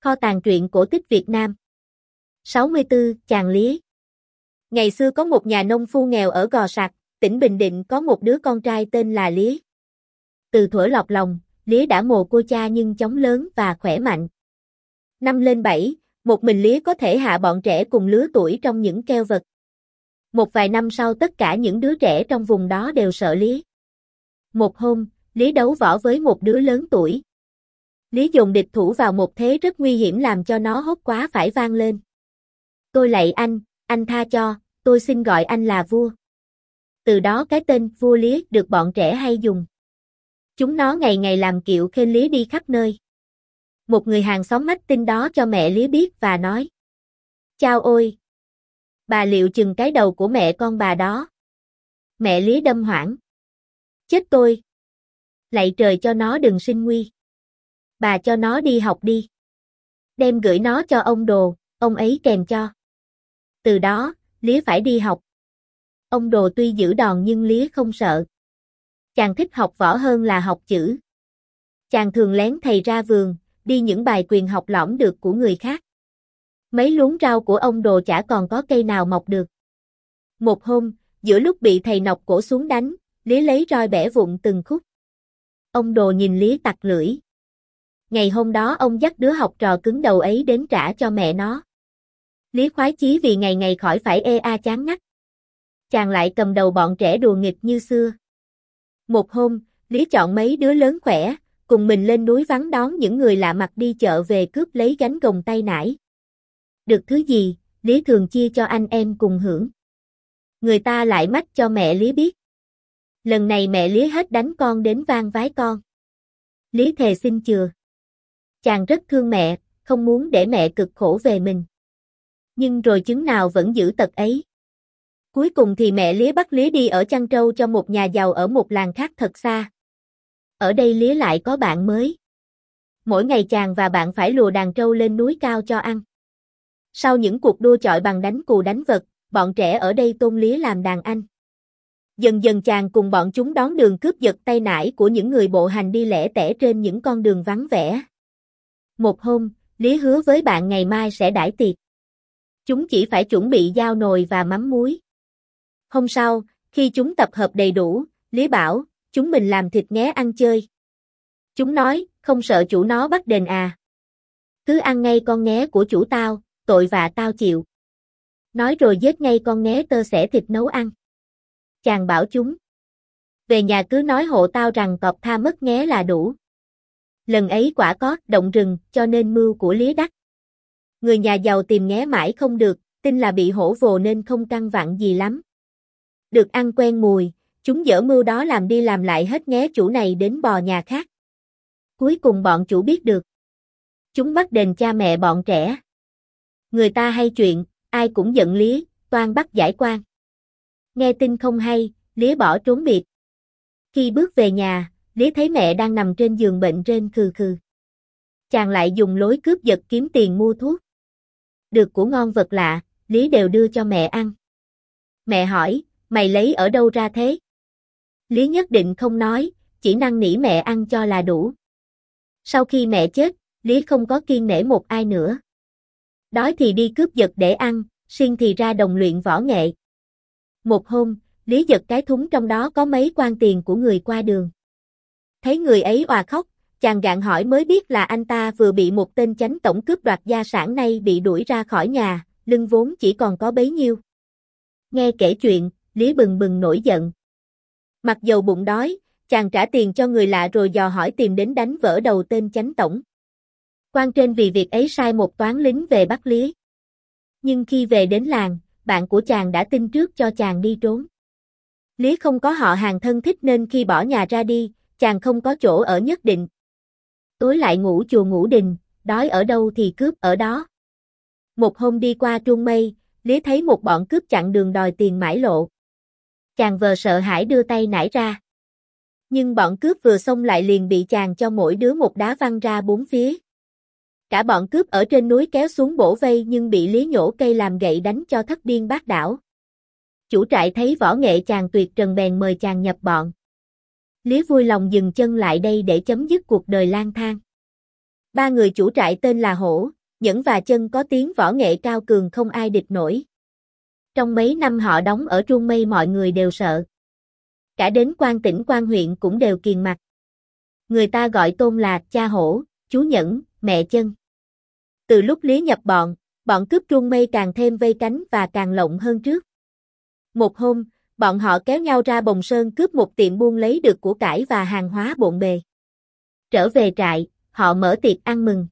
Kho tàng truyện cổ tích Việt Nam. 64. Chàng Lý. Ngày xưa có một nhà nông phu nghèo ở Gò Sạc, tỉnh Bình Định có một đứa con trai tên là Lý. Từ thuở lọt lòng, Lý đã mồ côi cha nhưng chóng lớn và khỏe mạnh. Năm lên 7, một mình Lý có thể hạ bọn trẻ cùng lứa tuổi trong những keo vật. Một vài năm sau tất cả những đứa trẻ trong vùng đó đều sợ Lý. Một hôm, Lý đấu võ với một đứa lớn tuổi. Lý dồn địch thủ vào một thế rất nguy hiểm làm cho nó hốt quá phải vang lên. Tôi lạy anh tha cho, tôi xin gọi anh là vua. Từ đó cái tên vua Lý được bọn trẻ hay dùng. Chúng nó ngày ngày làm kiệu khênh Lý đi khắp nơi. Một người hàng xóm mách tin đó cho mẹ Lý biết và nói: Chao ôi! Bà liệu chừng cái đầu của mẹ con bà đó. Mẹ Lý đâm hoảng. Chết tôi! Lạy trời cho nó đừng sinh nguy. Bà cho nó đi học đi. Đem gửi nó cho ông Đồ, ông ấy kèm cho. Từ đó, Lý phải đi học. Ông Đồ tuy dữ đòn nhưng Lý không sợ. Chàng thích học võ hơn là học chữ. Chàng thường lén thầy ra vườn, đi những bài quyền học lỏm được của người khác. Mấy luống rau của ông Đồ chả còn có cây nào mọc được. Một hôm, giữa lúc bị thầy nọc cổ xuống đánh, Lý lấy roi bẻ vụn từng khúc. Ông Đồ nhìn Lý tặc lưỡi. Ngày hôm đó ông dắt đứa học trò cứng đầu ấy đến trả cho mẹ nó. Lý khoái chí vì ngày ngày khỏi phải chán ngắt. Chàng lại cầm đầu bọn trẻ đùa nghịch như xưa. Một hôm, Lý chọn mấy đứa lớn khỏe, cùng mình lên núi vắng đón những người lạ mặt đi chợ về cướp lấy gánh gồng tay nải. Được thứ gì, Lý thường chia cho anh em cùng hưởng. Người ta lại mách cho mẹ Lý biết. Lần này mẹ Lý hết đánh con đến van vái con. Lý thề xin chừa. Chàng rất thương mẹ, không muốn để mẹ cực khổ về mình. Nhưng rồi chứng nào vẫn giữ tật ấy. Cuối cùng thì mẹ Lý bắt Lý đi ở chăn trâu cho một nhà giàu ở một làng khác thật xa. Ở đây Lý lại có bạn mới. Mỗi ngày chàng và bạn phải lùa đàn trâu lên núi cao cho ăn. Sau những cuộc đua chọi bằng đánh cù đánh vật, bọn trẻ ở đây tôn Lý làm đàn anh. Dần dần chàng cùng bọn chúng đón đường cướp giật tay nải của những người bộ hành đi lẻ tẻ trên những con đường vắng vẻ. Một hôm, Lý hứa với bạn ngày mai sẽ đãi tiệc. Chúng chỉ phải chuẩn bị dao nồi và mắm muối. Hôm sau, khi chúng tập hợp đầy đủ, Lý bảo, chúng mình làm thịt nghé ăn chơi. Chúng nói, không sợ chủ nó bắt đền à. Cứ ăn ngay con nghé của chủ tao, tội vạ tao chịu. Nói rồi giết ngay con nghé tơ xẻ thịt nấu ăn. Chàng bảo chúng. Về nhà cứ nói hộ tao rằng cọp tha mất nghé là đủ. Lần ấy quả có động rừng cho nên mưu của Lý đắc. Người nhà giàu tìm nghé mãi không được, tin là bị hổ vồ nên không căn vặn gì lắm. Được ăn quen mùi, chúng dở mưu đó làm đi làm lại hết nghé chủ này đến bò nhà khác. Cuối cùng bọn chủ biết được. Chúng bắt đền cha mẹ bọn trẻ. Người ta hay chuyện, ai cũng giận Lý, toan bắt giải quan. Nghe tin không hay, Lý bỏ trốn biệt. Khi bước về nhà, Lý thấy mẹ đang nằm trên giường bệnh rên khừ khừ. Chàng lại dùng lối cướp giật kiếm tiền mua thuốc. Được của ngon vật lạ, Lý đều đưa cho mẹ ăn. Mẹ hỏi, mày lấy ở đâu ra thế? Lý nhất định không nói, chỉ năn nỉ mẹ ăn cho là đủ. Sau khi mẹ chết, Lý không có kiêng nể một ai nữa. Đói thì đi cướp giật để ăn, siêng thì ra đồng luyện võ nghệ. Một hôm, Lý giật cái thúng trong đó có mấy quan tiền của người qua đường. Thấy người ấy òa khóc, chàng gạn hỏi mới biết là anh ta vừa bị một tên chánh tổng cướp đoạt gia sản nay bị đuổi ra khỏi nhà, lưng vốn chỉ còn có bấy nhiêu. Nghe kể chuyện, Lý bừng bừng nổi giận. Mặc dầu bụng đói, chàng trả tiền cho người lạ rồi dò hỏi tìm đến đánh vỡ đầu tên chánh tổng. Quan trên vì việc ấy sai một toán lính về bắt Lý. Nhưng khi về đến làng, bạn của chàng đã tin trước cho chàng đi trốn. Lý không có họ hàng thân thích nên khi bỏ nhà ra đi, chàng không có chỗ ở nhất định. Tối lại ngủ chùa ngủ đình, đói ở đâu thì cướp ở đó. Một hôm đi qua Trung Mây, Lý thấy một bọn cướp chặn đường đòi tiền mãi lộ. Chàng vờ sợ hãi đưa tay nải ra. Nhưng bọn cướp vừa xông lại liền bị chàng cho mỗi đứa một đá văng ra bốn phía. Cả bọn cướp ở trên núi kéo xuống bổ vây nhưng bị Lý nhổ cây làm gậy đánh cho thất điên bát đảo. Chủ trại thấy võ nghệ chàng tuyệt trần bèn mời chàng nhập bọn. Lý vui lòng dừng chân lại đây để chấm dứt cuộc đời lang thang. Ba người chủ trại tên là Hổ, Nhẫn và Chân có tiếng võ nghệ cao cường không ai địch nổi. Trong mấy năm họ đóng ở Truông Mây mọi người đều sợ. Cả đến quan tỉnh quan huyện cũng đều kiêng mặt. Người ta gọi Tôn là cha Hổ, chú Nhẫn, mẹ Chân. Từ lúc Lý nhập bọn cướp Truông Mây càng thêm vây cánh và càng lộng hơn trước. Một hôm, bọn họ kéo nhau ra Bồng Sơn cướp một tiệm buôn lấy được của cải và hàng hóa bộn bề. Trở về trại, họ mở tiệc ăn mừng.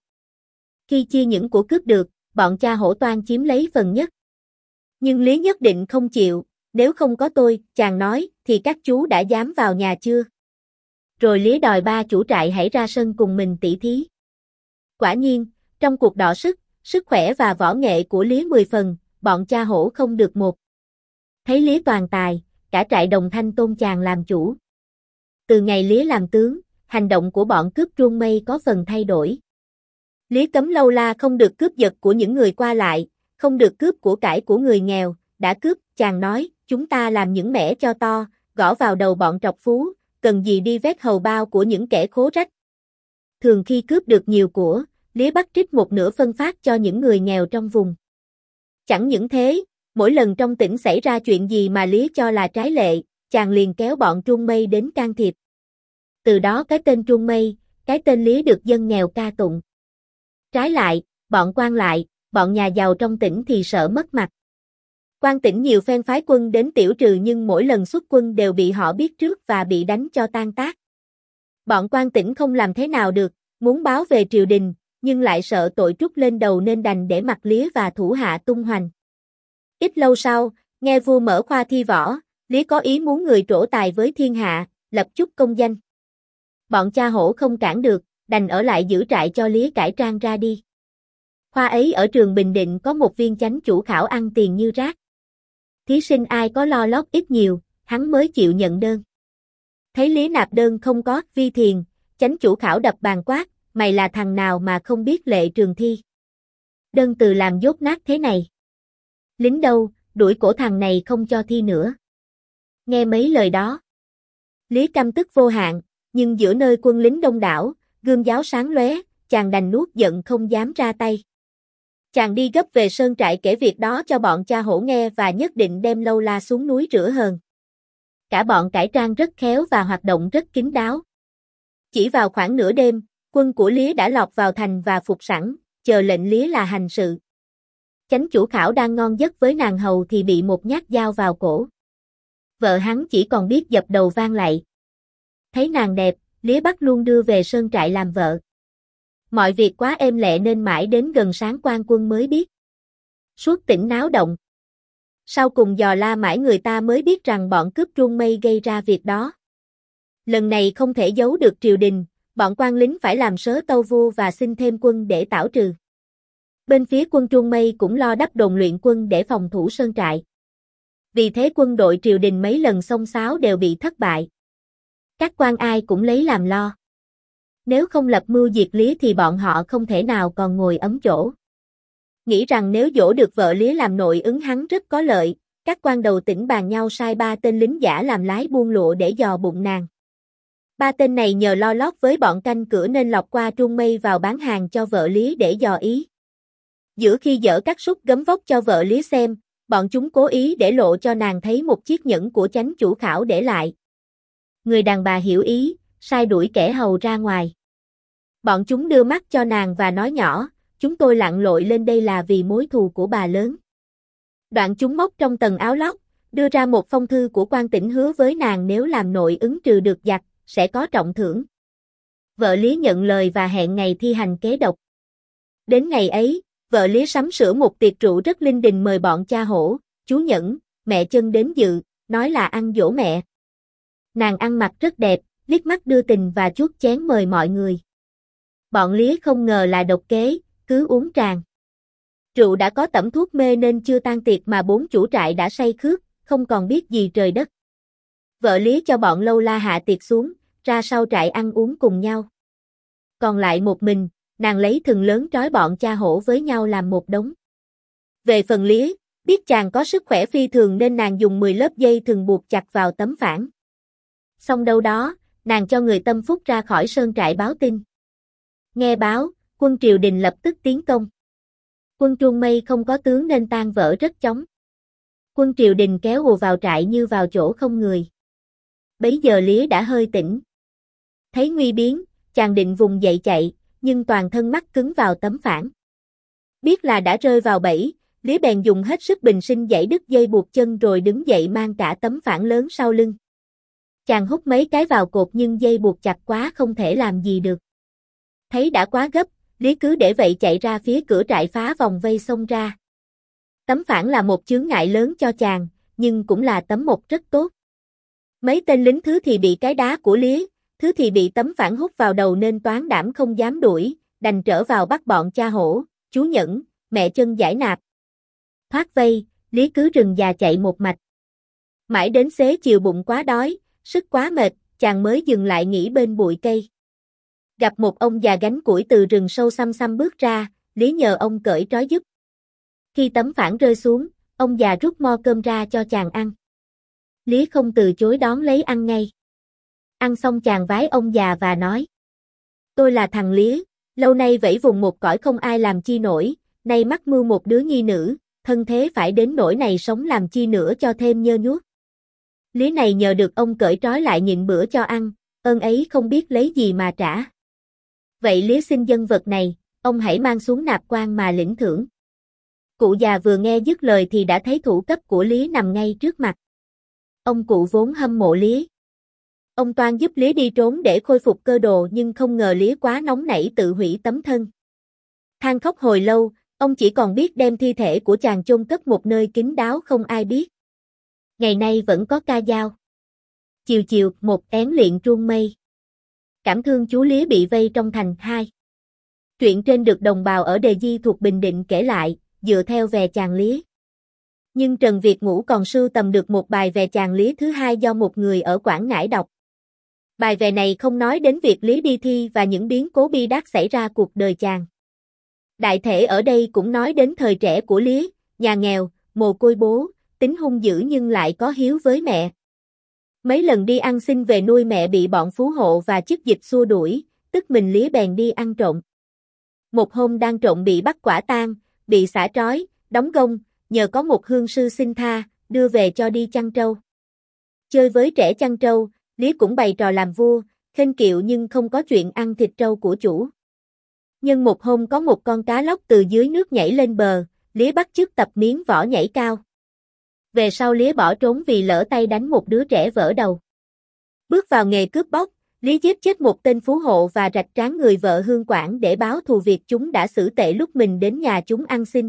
Khi chia những của cướp được, bọn cha Hổ toan chiếm lấy phần nhất. Nhưng Lý nhất định không chịu, nếu không có tôi, chàng nói, thì các chú đã dám vào nhà chưa? Rồi Lý đòi ba chủ trại hãy ra sân cùng mình tỉ thí. Quả nhiên, trong cuộc đọ sức khỏe và võ nghệ của Lý 10 phần, bọn cha Hổ không được một. Thấy Lý toàn tài, cả trại đồng thanh tôn chàng làm chủ. Từ ngày Lý làm tướng, hành động của bọn cướp Truông Mây có phần thay đổi. Lý cấm lâu la không được cướp giật của những người qua lại, không được cướp của cải của người nghèo, đã cướp, chàng nói, chúng ta làm những mẻ cho to, gõ vào đầu bọn trọc phú, cần gì đi vét hầu bao của những kẻ khố rách. Thường khi cướp được nhiều của, Lý bắt trích một nửa phân phát cho những người nghèo trong vùng. Chẳng những thế, mỗi lần trong tỉnh xảy ra chuyện gì mà Lý cho là trái lệ, chàng liền kéo bọn Truông Mây đến can thiệp. Từ đó cái tên Truông Mây, cái tên Lý được dân nghèo ca tụng. Trái lại, bọn quan lại, bọn nhà giàu trong tỉnh thì sợ mất mặt. Quan tỉnh nhiều phen phái quân đến tiểu trừ nhưng mỗi lần xuất quân đều bị họ biết trước và bị đánh cho tan tác. Bọn quan tỉnh không làm thế nào được, muốn báo về triều đình, nhưng lại sợ tội trút lên đầu nên đành để mặc Lý và thủ hạ tung hoành. Ít lâu sau, nghe vua mở khoa thi võ, Lý có ý muốn người trổ tài với thiên hạ, lập chút công danh. Bọn cha Hổ không cản được, đành ở lại giữ trại cho Lý cải trang ra đi. Khoa ấy ở trường Bình Định có một viên chánh chủ khảo ăn tiền như rác. Thí sinh ai có lo lót ít nhiều, hắn mới chịu nhận đơn. Thấy Lý nạp đơn không có vi thiền, chánh chủ khảo đập bàn quát, mày là thằng nào mà không biết lệ trường thi. Đơn từ làm dốt nát thế này. Lính đâu, đuổi cổ thằng này không cho thi nữa. Nghe mấy lời đó, Lý căm tức vô hạn, nhưng giữa nơi quân lính đông đảo, gươm giáo sáng lóe, chàng đành nuốt giận không dám ra tay. Chàng đi gấp về sơn trại kể việc đó cho bọn cha Hổ nghe và nhất định đem lâu la xuống núi rửa hờn. Cả bọn cải trang rất khéo và hoạt động rất kín đáo. Chỉ vào khoảng nửa đêm, quân của Lý đã lọt vào thành và phục sẵn, chờ lệnh Lý là hành sự. Chánh chủ khảo đang ngon giấc với nàng hầu thì bị một nhát dao vào cổ. Vợ hắn chỉ còn biết dập đầu vang lạy. Thấy nàng đẹp, Lý bắt luôn đưa về sơn trại làm vợ. Mọi việc quá êm lẹ nên mãi đến gần sáng quan quân mới biết. Suốt tỉnh náo động. Sau cùng dò la mãi người ta mới biết rằng bọn cướp Truông Mây gây ra việc đó. Lần này không thể giấu được triều đình, bọn quan lính phải làm sớ tâu vua và xin thêm quân để tảo trừ. Bên phía quân Truông Mây cũng lo đắp đồn luyện quân để phòng thủ sơn trại. Vì thế quân đội triều đình mấy lần xông xáo đều bị thất bại. Các quan ai cũng lấy làm lo. Nếu không lập mưu diệt Lý thì bọn họ không thể nào còn ngồi ấm chỗ. Nghĩ rằng nếu dỗ được vợ Lý làm nội ứng hắn rất có lợi, các quan đầu tỉnh bàn nhau sai 3 tên lính giả làm lái buôn lụa để dò bụng nàng. 3 tên này nhờ lo lót với bọn canh cửa nên lọt qua Truông Mây vào bán hàng cho vợ Lý để dò ý. Giữa khi dở các sút gấm vóc cho vợ Lý xem, bọn chúng cố ý để lộ cho nàng thấy một chiếc nhẫn của chánh chủ khảo để lại. Người đàn bà hiểu ý, sai đuổi kẻ hầu ra ngoài. Bọn chúng đưa mắt cho nàng và nói nhỏ, chúng tôi lặn lội lên đây là vì mối thù của bà lớn. Đoạn chúng móc trong tầng áo lót, đưa ra một phong thư của quan tỉnh hứa với nàng nếu làm nội ứng trừ được giặc, sẽ có trọng thưởng. Vợ Lý nhận lời và hẹn ngày thi hành kế độc. Đến ngày ấy, vợ Lý sắm sửa một tiệc rượu rất linh đình mời bọn cha Hổ, chú Nhẫn, mẹ Chân đến dự, nói là ăn dỗ mẹ. Nàng ăn mặc rất đẹp, liếc mắt đưa tình và chuốt chén mời mọi người. Bọn Lý không ngờ là độc kế, cứ uống tràn. Rượu đã có tẩm thuốc mê nên chưa tan tiệc mà 4 chủ trại đã say khướt, không còn biết gì trời đất. Vợ Lý cho bọn lâu la hạ tiệc xuống, ra sau trại ăn uống cùng nhau. Còn lại một mình, nàng lấy thừng lớn trói bọn cha Hổ với nhau làm một đống. Về phần Lý, biết chàng có sức khỏe phi thường nên nàng dùng 10 lớp dây thừng buộc chặt vào tấm phản. Xong đâu đó, nàng cho người tâm phúc ra khỏi sơn trại báo tin. Nghe báo, Quân triều đình lập tức tiến công. Quân Truông Mây không có tướng nên tan vỡ rất chóng. Quân triều đình kéo ùa vào trại như vào chỗ không người. Bấy giờ Lý đã hơi tỉnh. Thấy nguy biến, chàng định vùng dậy chạy, nhưng toàn thân mắc cứng vào tấm phản. Biết là đã rơi vào bẫy, Lý bèn dùng hết sức bình sinh giãy đứt dây buộc chân rồi đứng dậy mang cả tấm phản lớn sau lưng. Chàng hút mấy cái vào cột nhưng dây buộc chặt quá không thể làm gì được. Thấy đã quá gấp, Lý cứ để vậy chạy ra phía cửa trại phá vòng vây xông ra. Tấm phản là một chướng ngại lớn cho chàng, nhưng cũng là tấm mộc rất tốt. Mấy tên lính thứ thì bị cái đá của Lý, thứ thì bị tấm phản hút vào đầu nên toán đảm không dám đuổi, đành trở vào bắt bọn cha hổ, chú Nhẫn, mẹ Chân giải nạp. Thoát vây, Lý cứ rừng già chạy một mạch. Mãi đến xế chiều bụng quá đói, sức quá mệt, chàng mới dừng lại nghỉ bên bụi cây. Gặp một ông già gánh củi từ rừng sâu xăm xăm bước ra, Lý nhờ ông cởi trói giúp. Khi tấm phản rơi xuống, ông già rút mo cơm ra cho chàng ăn. Lý không từ chối đón lấy ăn ngay. Ăn xong chàng vái ông già và nói: Tôi là thằng Lý, lâu nay vẫy vùng một cõi không ai làm chi nổi, nay mắc mưu một đứa nhi nữ, thân thế phải đến nỗi này sống làm chi nữa cho thêm nhơ nhuốc. Lý này nhờ được ông cởi trói lại nhịn bữa cho ăn, ơn ấy không biết lấy gì mà trả. Vậy Lý xin dân vật này, ông hãy mang xuống nạp quan mà lĩnh thưởng. Cụ già vừa nghe dứt lời thì đã thấy thủ cấp của Lý nằm ngay trước mặt. Ông cụ vốn hâm mộ Lý. Ông toan giúp Lý đi trốn để khôi phục cơ đồ nhưng không ngờ Lý quá nóng nảy tự hủy tấm thân. Than khóc hồi lâu, ông chỉ còn biết đem thi thể của chàng chôn cất một nơi kín đáo không ai biết. Ngày nay vẫn có ca dao. Chiều chiều, một én liệng truông mây. Cảm thương chú Lý bị vây trong thành 2. Truyện trên được đồng bào ở Đề Di thuộc Bình Định kể lại, dựa theo về chàng Lý. Nhưng Trần Việt Ngũ còn sưu tầm được một bài về chàng Lý thứ hai do một người ở Quảng Ngãi đọc. Bài về này không nói đến việc Lý đi thi và những biến cố bi đát xảy ra cuộc đời chàng. Đại thể ở đây cũng nói đến thời trẻ của Lý, nhà nghèo, mồ côi bố, tính hung dữ nhưng lại có hiếu với mẹ. Mấy lần đi ăn xin về nuôi mẹ bị bọn phú hộ và chức dịch xua đuổi, tức mình Lý bèn đi ăn trộm. Một hôm đang trộm bị bắt quả tang, bị xả trói, đóng gông, nhờ có một hương sư xin tha, đưa về cho đi chăn trâu. Chơi với trẻ chăn trâu, Lý cũng bày trò làm vua, khênh kiệu nhưng không có chuyện ăn thịt trâu của chủ. Nhưng một hôm có một con cá lóc từ dưới nước nhảy lên bờ, Lý bắt chước tập miếng võ nhảy cao. Về sau Lý bỏ trốn vì lỡ tay đánh một đứa trẻ vỡ đầu. Bước vào nghề cướp bóc, Lý giết chết một tên phú hộ và rạch trán người vợ hương quản để báo thù việc chúng đã xử tệ lúc mình đến nhà chúng ăn xin.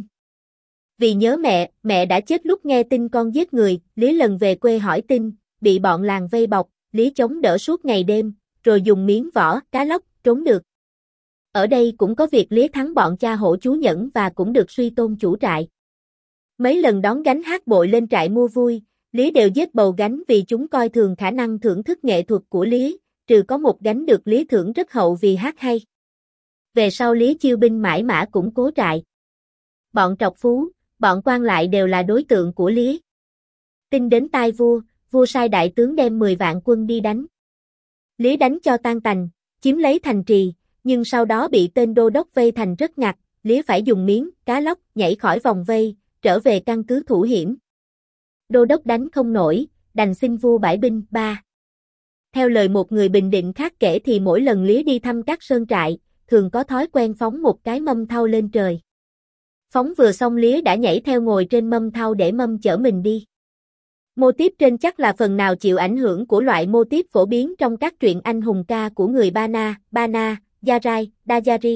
Vì nhớ mẹ đã chết lúc nghe tin con giết người, Lý lần về quê hỏi tin, bị bọn làng vây bọc, Lý chống đỡ suốt ngày đêm, rồi dùng miếng vỏ, cá lóc, trốn được. Ở đây cũng có việc Lý thắng bọn cha hổ chú Nhẫn và cũng được suy tôn chủ trại. Mấy lần đón gánh hát bội lên trại mua vui, Lý đều giết bầu gánh vì chúng coi thường khả năng thưởng thức nghệ thuật của Lý, trừ có một gánh được Lý thưởng rất hậu vì hát hay. Về sau Lý chiêu binh mãi mã củng cố trại. Bọn trọc phú, bọn quan lại đều là đối tượng của Lý. Tin đến tai vua, vua sai đại tướng đem 10 vạn quân đi đánh. Lý đánh cho tan tành, chiếm lấy thành trì, nhưng sau đó bị tên đô đốc vây thành rất ngặt, Lý phải dùng miếng, cá lóc, nhảy khỏi vòng vây, trở về căn cứ thủ hiểm. Đô đốc đánh không nổi, đành xin vua bãi binh. 3. Theo lời một người Bình Định khác kể thì mỗi lần Lý đi thăm các sơn trại, thường có thói quen phóng một cái mâm thau lên trời. Phóng vừa xong Lý đã nhảy theo ngồi trên mâm thau để mâm chở mình đi. Mô típ trên chắc là phần nào chịu ảnh hưởng của loại mô típ phổ biến trong các truyện anh hùng ca của người Bana, Yarai, Dajari.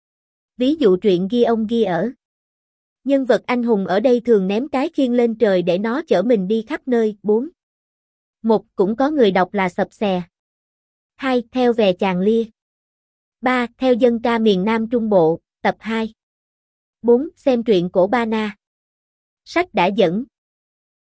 Ví dụ truyện Ghi ông ghi ở. Nhân vật anh hùng ở đây thường ném cái khiên lên trời để nó chở mình đi khắp nơi. 4. Một cũng có người đọc là sập xè. 2. Theo về chàng Lia. 3. Theo dân ca miền Nam Trung Bộ, tập 2. 4. Xem truyện cổ Bana. Sách đã dẫn.